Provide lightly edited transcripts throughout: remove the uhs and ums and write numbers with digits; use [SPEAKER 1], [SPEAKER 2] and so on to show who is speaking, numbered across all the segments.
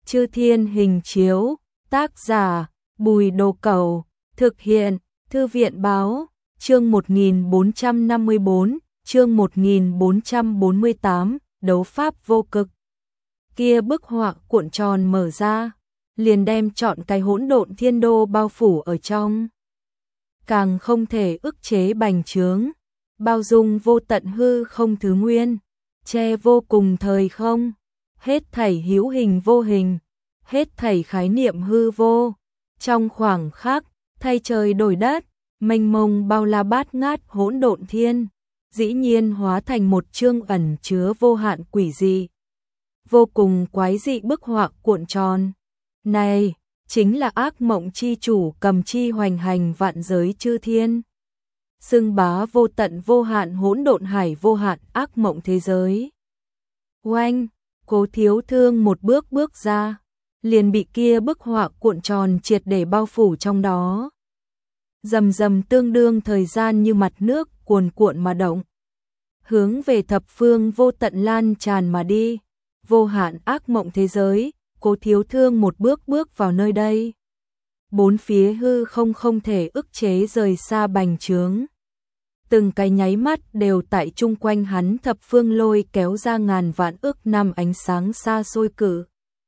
[SPEAKER 1] Chư Thiên Hình Chiếu, tác giả Bùi Đồ Cẩu, thực hiện Thư viện Báo, chương 1454, chương 1448, đấu pháp vô cực. Kia bức họa cuộn tròn mở ra, liền đem trọn cái hỗn độn thiên đô bao phủ ở trong. Càng không thể ức chế bành trướng, bao dung vô tận hư không thứ nguyên, che vô cùng thời không, hết thảy hữu hình vô hình, hết thảy khái niệm hư vô, trong khoảng khắc, thay trời đổi đất, mênh mông bao la bát ngát hỗn độn thiên, dĩ nhiên hóa thành một chương ẩn chứa vô hạn quỷ dị, vô cùng quái dị bức họa cuộn tròn. Này, chính là ác mộng chi chủ cầm chi hoành hành vạn giới chư thiên. Xưng bá vô tận vô hạn hỗn độn hải vô hạn ác mộng thế giới. Oanh, Cố Thiếu Thương một bước bước ra, liền bị kia bức họa cuộn tròn triệt để bao phủ trong đó. Rầm rầm tương đương thời gian như mặt nước cuồn cuộn mà động. Hướng về thập phương vô tận lan tràn mà đi, vô hạn ác mộng thế giới, Cố Thiếu Thương một bước bước vào nơi đây. Bốn phía hư không không thể ức chế rời xa bành trướng. Từng cái nháy mắt đều tại chung quanh hắn thập phương lôi kéo ra ngàn vạn ức năm ánh sáng xa xôi cự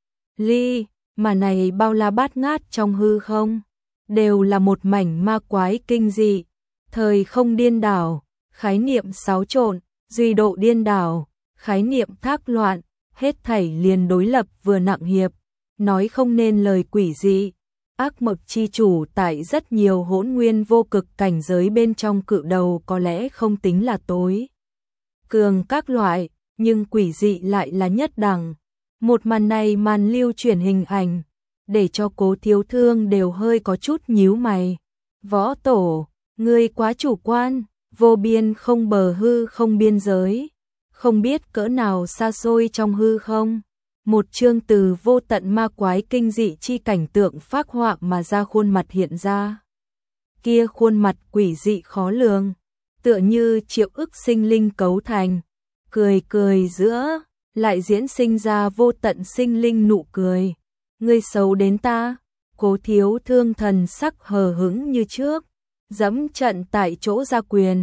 [SPEAKER 1] ly, mà này bao la bát ngát trong hư không, đều là một mảnh ma quái kinh dị, thời không điên đảo, khái niệm xáo trộn, duy độ điên đảo, khái niệm thác loạn, hết thảy liền đối lập vừa nặng hiệp, nói không nên lời quỷ dị. Ác mộng chi chủ tại rất nhiều hỗn nguyên vô cực cảnh giới bên trong cự đầu có lẽ không tính là tối cường các loại, nhưng quỷ dị lại là nhất đẳng. Một màn này màn lưu chuyển hình ảnh, để cho Cố Thiếu Thương đều hơi có chút nhíu mày. Võ tổ, ngươi quá chủ quan, vô biên không bờ hư không biên giới, không biết cỡ nào xa xôi trong hư không. Một chương từ vô tận ma quái kinh dị chi cảnh tượng phác họa mà ra khuôn mặt hiện ra. Kia khuôn mặt quỷ dị khó lường, tựa như triệu ức sinh linh cấu thành, cười cười giữa, lại diễn sinh ra vô tận sinh linh nụ cười. Ngươi xấu đến ta, Cố Thiếu Thương thần sắc hờ hững như trước, dẫm trận tại chỗ ra quyền,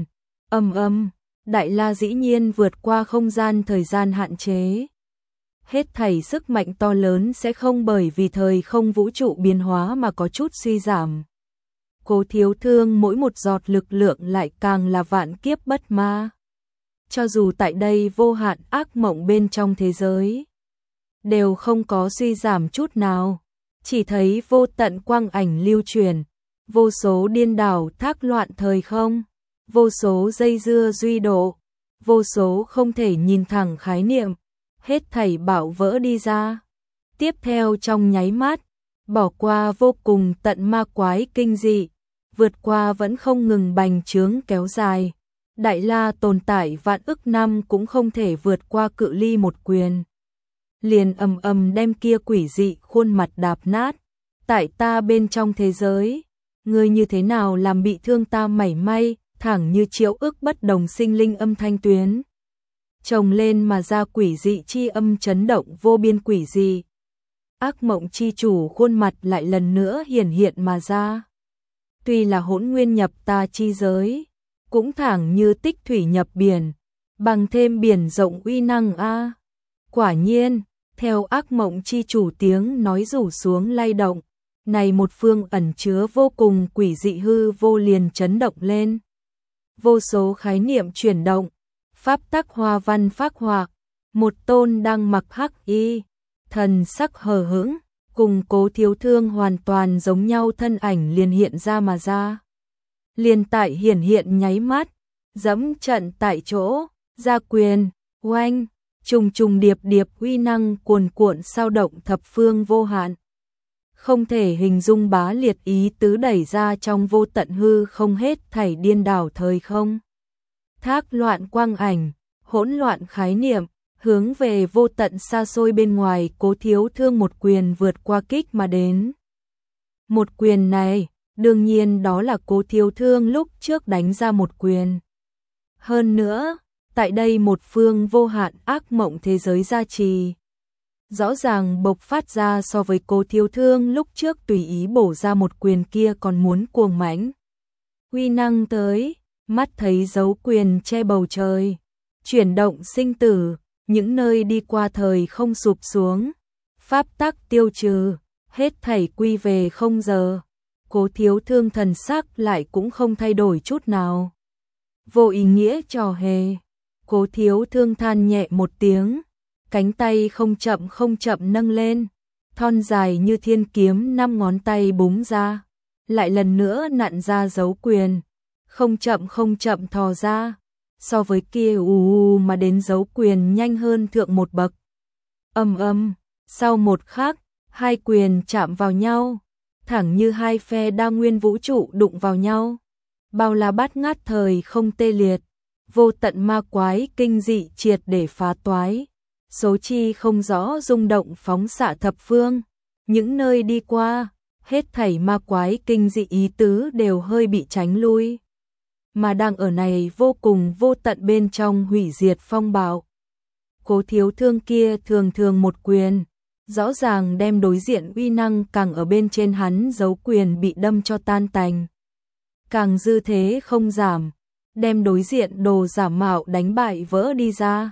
[SPEAKER 1] Đại La dĩ nhiên vượt qua không gian thời gian hạn chế. Hết thảy sức mạnh to lớn sẽ không bởi vì thời không vũ trụ biến hóa mà có chút suy giảm. Cố Thiếu Thương mỗi một giọt lực lượng lại càng là vạn kiếp bất ma. Cho dù tại đây vô hạn ác mộng bên trong thế giới, đều không có suy giảm chút nào, chỉ thấy vô tận quang ảnh lưu truyền, vô số điên đảo thác loạn thời không, vô số dây dưa duy độ, vô số không thể nhìn thẳng khái niệm. Hết thảy bạo vỡ đi ra. Tiếp theo trong nháy mắt, bỏ qua vô cùng tận ma quái kinh dị, vượt qua vẫn không ngừng bành trướng kéo dài. Đại La tồn tại vạn ức năm cũng không thể vượt qua cự ly một quyền. Liền đem kia quỷ dị khuôn mặt đạp nát. Tại ta bên trong thế giới, ngươi như thế nào làm bị thương ta mảy may, thẳng như triệu ức bất đồng sinh linh âm thanh tuyến. Chồng lên mà ra quỷ dị chi âm chấn động vô biên quỷ dị. Ác mộng chi chủ khuôn mặt lại lần nữa hiển hiện mà ra. Tuy là hỗn nguyên nhập ta chi giới, cũng thẳng như tích thủy nhập biển, bằng thêm biển rộng uy năng a. Quả nhiên, theo ác mộng chi chủ tiếng nói rủ xuống lay động, này một phương ẩn chứa vô cùng quỷ dị hư vô liền chấn động lên. Vô số khái niệm chuyển động, pháp tắc hoa văn phác họa, một tôn đang mặc hắc y, thần sắc hờ hững, cùng Cố Thiếu Thương hoàn toàn giống nhau thân ảnh liền hiện ra mà ra. Liền tại hiển hiện nháy mắt, dẫm trận tại chỗ, ra quyền, oanh, trùng trùng điệp điệp uy năng cuồn cuộn sao động thập phương vô hạn. Không thể hình dung bá liệt ý tứ đẩy ra trong vô tận hư không hết thảy điên đảo thời không. Thác loạn quang ảnh, hỗn loạn khái niệm, hướng về vô tận xa xôi bên ngoài Cố Thiếu Thương một quyền vượt qua kích mà đến. Một quyền này, đương nhiên đó là Cố Thiếu Thương lúc trước đánh ra một quyền. Hơn nữa, tại đây một phương vô hạn ác mộng thế giới gia trì. rõ ràng bộc phát ra so với Cố Thiếu Thương lúc trước tùy ý bổ ra một quyền kia còn muốn cuồng mãnh. Uy năng tới, mắt thấy dấu quyền che bầu trời, chuyển động sinh tử, những nơi đi qua thời không sụp xuống, pháp tắc tiêu trừ, hết thảy quy về không giờ. Cố Thiếu Thương thần sắc lại cũng không thay đổi chút nào. Vô ý nghĩa trò hề. Cố Thiếu Thương than nhẹ một tiếng, cánh tay không chậm nâng lên, thon dài như thiên kiếm 5 ngón tay búng ra, lại lần nữa nặn ra dấu quyền, không chậm thò ra, so với kia mà đến dấu quyền nhanh hơn thượng một bậc. Sau một khắc, hai quyền chạm vào nhau, thẳng như hai phe đa nguyên vũ trụ đụng vào nhau. Bao la bát ngát thời không tê liệt, vô tận ma quái kinh dị triệt để phá toái, số chi không rõ rung động phóng xạ thập phương, những nơi đi qua, hết thảy ma quái kinh dị ý tứ đều hơi bị tránh lui, mà đang ở này vô cùng vô tận bên trong hủy diệt phong bạo. Cố Thiếu Thương kia thường một quyền, rõ ràng đem đối diện uy năng càng ở bên trên hắn dấu quyền bị đâm cho tan tành. Càng dư thế không giảm, đem đối diện đồ giả mạo đánh bại vỡ đi ra,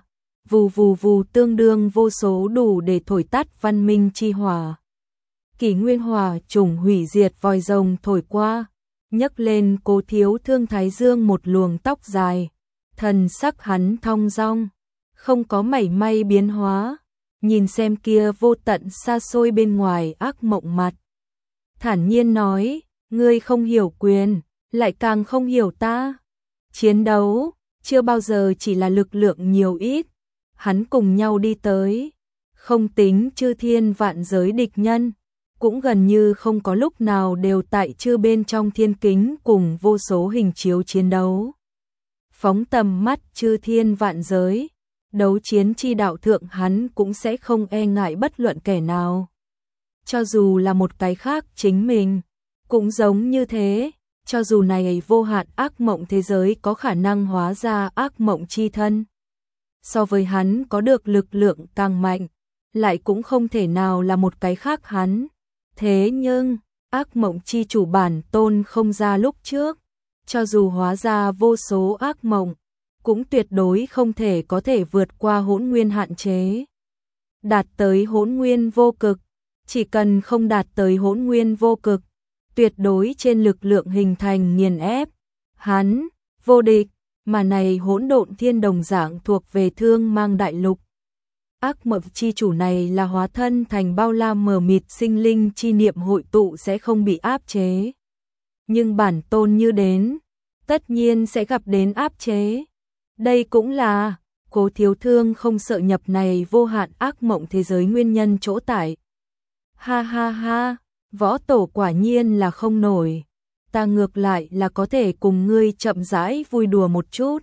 [SPEAKER 1] vù tương đương vô số đủ để thổi tắt văn minh chi hỏa. Kỷ nguyên hỏa trùng hủy diệt vòi rồng thổi qua, nhấc lên Cố Thiếu Thương thái dương một luồng tóc dài, thần sắc hắn thong dong, không có mảy may biến hóa, nhìn xem kia vô tận xa xôi bên ngoài ác mộng mặt. Thản nhiên nói, ngươi không hiểu quyền, lại càng không hiểu ta. Chiến đấu, chưa bao giờ chỉ là lực lượng nhiều ít, hắn cùng nhau đi tới, không tính chư thiên vạn giới địch nhân, cũng gần như không có lúc nào đều tại chư bên trong thiên kính cùng vô số hình chiếu chiến đấu. Phóng tầm mắt chư thiên vạn giới, đấu chiến chi đạo thượng hắn cũng sẽ không e ngại bất luận kẻ nào. Cho dù là một cái khác chính mình, cũng giống như thế, cho dù này vô hạn ác mộng thế giới có khả năng hóa ra ác mộng chi thân. So với hắn có được lực lượng càng mạnh, lại cũng không thể nào là một cái khác hắn. Thế nhưng, ác mộng chi chủ bản tôn không ra lúc trước, cho dù hóa ra vô số ác mộng, cũng tuyệt đối không thể có thể vượt qua hỗn nguyên hạn chế. Đạt tới hỗn nguyên vô cực, chỉ cần không đạt tới hỗn nguyên vô cực, tuyệt đối trên lực lượng hình thành nghiền ép. Hắn, vô địch, mà này hỗn độn thiên đồng dạng thuộc về thương mang đại lục. Ác mộng chi chủ này là hóa thân thành bao la mờ mịt sinh linh chi niệm hội tụ sẽ không bị áp chế. Nhưng bản tôn như đến, tất nhiên sẽ gặp đến áp chế. Đây cũng là Cố Thiếu Thương không sợ nhập này vô hạn ác mộng thế giới nguyên nhân chỗ tại. Ha ha ha, võ tổ quả nhiên là không nổi, ta ngược lại là có thể cùng ngươi chậm rãi vui đùa một chút.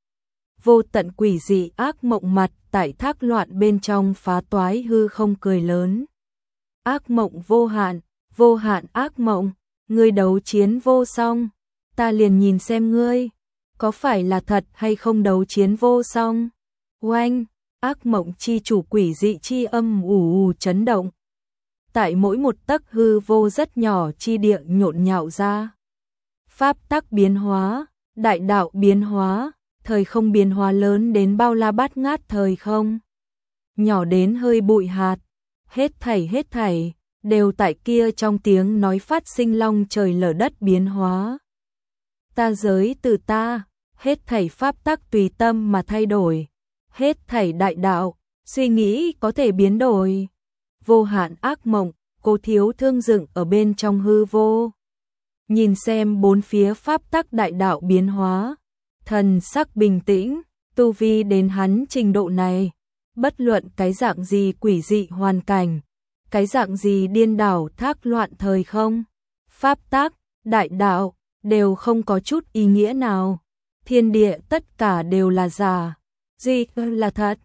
[SPEAKER 1] Vô tận quỷ dị ác mộng mặt tại thác loạn bên trong phá toái hư không cười lớn. Ác mộng vô hạn ác mộng, ngươi đấu chiến vô song, ta liền nhìn xem ngươi, có phải là thật hay không đấu chiến vô song. Oanh, ác mộng chi chủ quỷ dị chi âm ù chấn động. Tại mỗi một tấc hư vô rất nhỏ chi địa nhộn nhạo ra. Pháp tắc biến hóa, đại đạo biến hóa, thời không biến hóa lớn đến bao la bát ngát thời không. Nhỏ đến hơi bụi hạt, hết thảy, đều tại kia trong tiếng nói phát sinh long trời lở đất biến hóa. Ta giới từ ta, hết thảy pháp tắc tùy tâm mà thay đổi, hết thảy đại đạo, suy nghĩ có thể biến đổi. Vô hạn ác mộng, Cố Thiếu Thương dựng ở bên trong hư vô. Nhìn xem bốn phía pháp tắc đại đạo biến hóa, thần sắc bình tĩnh, tu vi đến hắn trình độ này, bất luận cái dạng gì quỷ dị hoàn cảnh, cái dạng gì điên đảo thác loạn thời không, pháp tắc, đại đạo, đều không có chút ý nghĩa nào. Thiên địa tất cả đều là giả, gì là thật,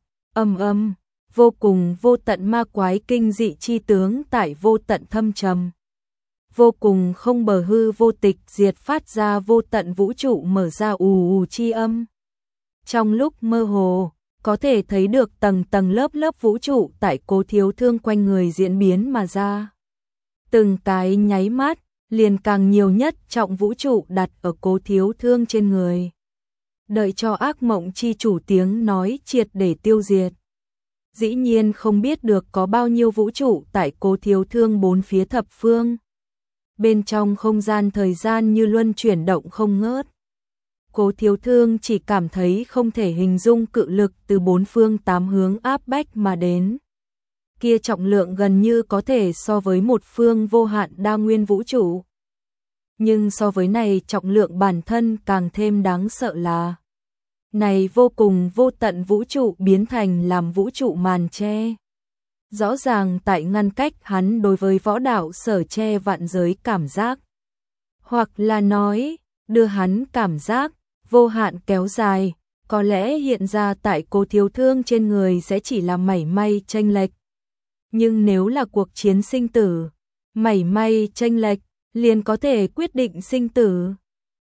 [SPEAKER 1] vô cùng vô tận ma quái kinh dị chi tướng tại vô tận thâm trầm. Vô cùng không bờ hư vô tịch diệt phát ra vô tận vũ trụ mở ra ù chi âm. Trong lúc mơ hồ, có thể thấy được tầng tầng lớp lớp vũ trụ tại Cố Thiếu Thương quanh người diễn biến mà ra. Từng cái nháy mắt, liền càng nhiều nhất trọng vũ trụ đặt ở Cố Thiếu Thương trên người. Đợi cho ác mộng chi chủ tiếng nói triệt để tiêu diệt. Dĩ nhiên không biết được có bao nhiêu vũ trụ tại Cố Thiếu Thương bốn phía thập phương. Bên trong không gian thời gian như luân chuyển động không ngớt. Cố Thiếu Thương chỉ cảm thấy không thể hình dung cự lực từ bốn phương tám hướng áp bách mà đến. Kia trọng lượng gần như có thể so với một phương vô hạn đa nguyên vũ trụ. Nhưng so với này trọng lượng bản thân càng thêm đáng sợ là này vô cùng vô tận vũ trụ biến thành làm vũ trụ màn che. Rõ ràng tại ngăn cách hắn đối với võ đạo sở che vạn giới cảm giác. Hoặc là nói, đưa hắn cảm giác vô hạn kéo dài, có lẽ hiện ra tại Cố Thiếu Thương trên người sẽ chỉ là mảy may chênh lệch. Nhưng nếu là cuộc chiến sinh tử, mảy may chênh lệch liền có thể quyết định sinh tử.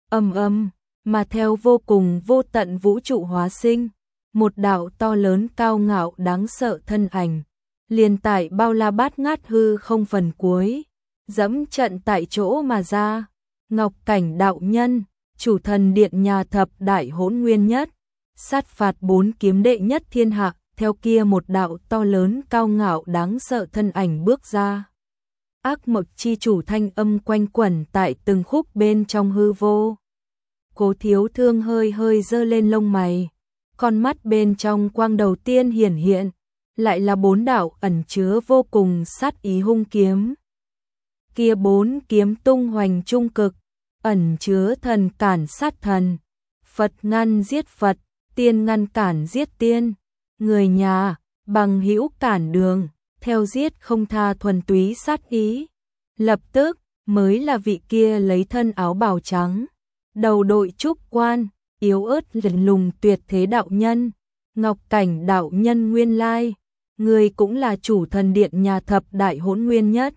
[SPEAKER 1] Mà theo vô cùng vô tận vũ trụ hóa sinh, một đạo to lớn cao ngạo đáng sợ thân ảnh, liền tại bao la bát ngát hư không phần cuối, dẫm trận tại chỗ mà ra. Ngọc Cảnh đạo nhân, chủ thần điện nhà thập đại hỗn nguyên nhất, sát phạt bốn kiếm đệ nhất thiên hạ, theo kia một đạo to lớn cao ngạo đáng sợ thân ảnh bước ra. Ác mộng chi chủ thanh âm quanh quẩn tại từng khúc bên trong hư vô. Cố Thiếu Thương hơi hơi giơ lên lông mày, con mắt bên trong quang đầu tiên hiển hiện, lại là bốn đạo ẩn chứa vô cùng sát ý hung kiếm. Kia bốn kiếm tung hoành trung cực, ẩn chứa thần cản sát thần, Phật ngăn giết Phật, tiên ngăn cản giết tiên, người nhà, bằng hữu cản đường, theo giết không tha thuần túy sát ý. Lập tức, mới là vị kia lấy thân áo bào trắng, đầu đội trúc quan, yếu ớt lạnh lùng tuyệt thế đạo nhân, Ngọc Cảnh đạo nhân nguyên lai, người cũng là chủ thần điện nhà thập đại hỗn nguyên nhất.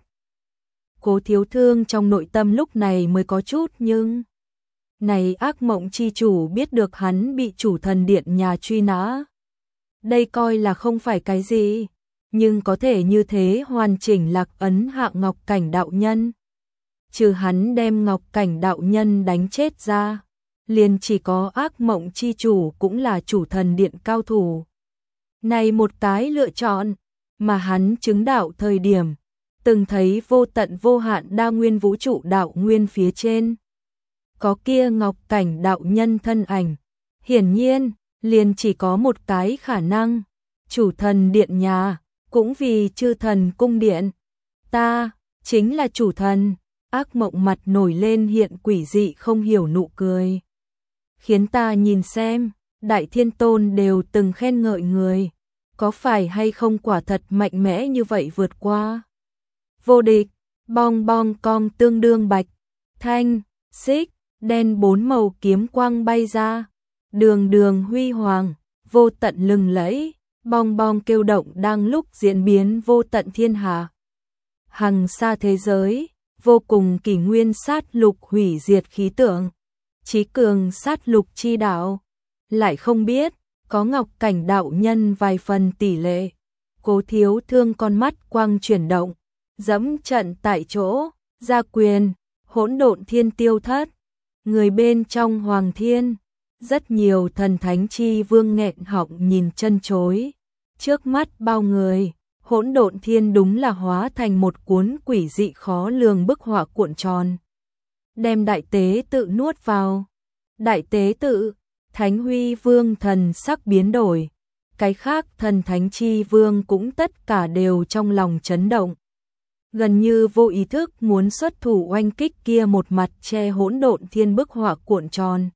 [SPEAKER 1] Cố Thiếu Thương trong nội tâm lúc này mới có chút nhưng này ác mộng chi chủ biết được hắn bị chủ thần điện nhà truy nã. Đây coi là không phải cái gì, nhưng có thể như thế hoàn chỉnh lạc ấn hạ Ngọc Cảnh đạo nhân. Trừ hắn đem Ngọc Cảnh đạo nhân đánh chết ra, liền chỉ có ác mộng chi chủ cũng là chủ thần điện cao thủ. Này một cái lựa chọn, mà hắn chứng đạo thời điểm, từng thấy vô tận vô hạn đa nguyên vũ trụ đạo nguyên phía trên. Có kia Ngọc Cảnh đạo nhân thân ảnh, hiển nhiên, liền chỉ có một cái khả năng, chủ thần điện nhà, cũng vì chư thần cung điện. Ta, chính là chủ thần, ác mộng mặt nổi lên hiện quỷ dị không hiểu nụ cười. Khiến ta nhìn xem, Đại Thiên Tôn đều từng khen ngợi người, có phải hay không quả thật mạnh mẽ như vậy vượt qua. Vô địch, bong bong cong tương đương bạch, thanh, xích, đen bốn màu kiếm quang bay ra, đường đường huy hoàng, vô tận lừng lẫy, bong bong kêu động đang lúc diễn biến vô tận thiên hạ. Hằng xa thế giới, vô cùng kỷ nguyên sát lục hủy diệt khí tượng, chí cường sát lục chi đạo, lại không biết, có Ngọc Cảnh đạo nhân vài phần tỷ lệ. Cố Thiếu Thương con mắt quang chuyển động, dẫm trận tại chỗ, ra quyền, hỗn độn thiên tiêu thất, người bên trong hoàng thiên, rất nhiều thần thánh chi vương nghẹn họng nhìn chân chối. Trước mắt bao người, hỗn độn thiên đúng là hóa thành một cuốn quỷ dị khó lường bức họa cuộn tròn. Đem đại tế tự nuốt vào. Đại tế tự, Thánh Huy Vương thần sắc biến đổi. Cái khác thần thánh chi vương cũng tất cả đều trong lòng chấn động. Gần như vô ý thức muốn xuất thủ oanh kích kia một mặt che hỗn độn thiên bức họa cuộn tròn.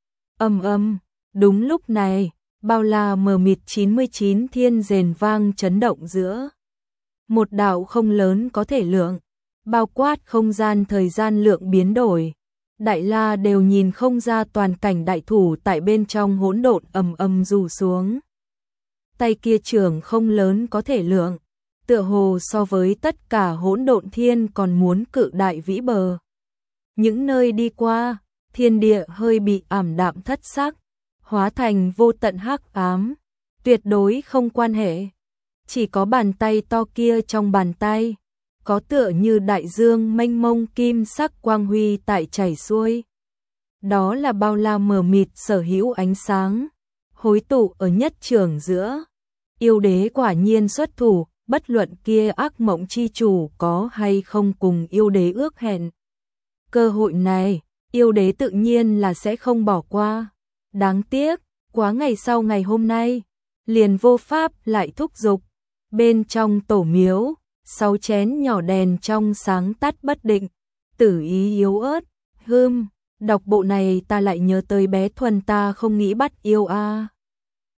[SPEAKER 1] Đúng lúc này, bao la mờ mịt 99 thiên rền vang chấn động giữa. Một đạo không lớn có thể lượng, bao quát không gian thời gian lượng biến đổi. Đại la đều nhìn không ra toàn cảnh đại thủ tại bên trong hỗn độn rủ xuống. Tay kia trưởng không lớn có thể lượng, tựa hồ so với tất cả hỗn độn thiên còn muốn cự đại vĩ bờ. Những nơi đi qua, thiên địa hơi bị ảm đạm thất sắc, hóa thành vô tận hắc ám, tuyệt đối không quan hệ. Chỉ có bàn tay to kia trong bàn tay, có tựa như đại dương mênh mông kim sắc quang huy tại chảy xuôi. Đó là bao la mờ mịt sở hữu ánh sáng, hối tụ ở nhất trường giữa. Yêu đế quả nhiên xuất thủ, bất luận kia ác mộng chi chủ có hay không cùng yêu đế ước hẹn. Cơ hội này, yêu đế tự nhiên là sẽ không bỏ qua. Đáng tiếc, quá ngày sau ngày hôm nay, liền vô pháp lại thúc giục. Bên trong tổ miếu, 6 chén nhỏ đèn trong sáng tắt bất định, tử ý yếu ớt. Đọc bộ này ta lại nhớ tới bé Thuần, ta không nghĩ bắt yêu a.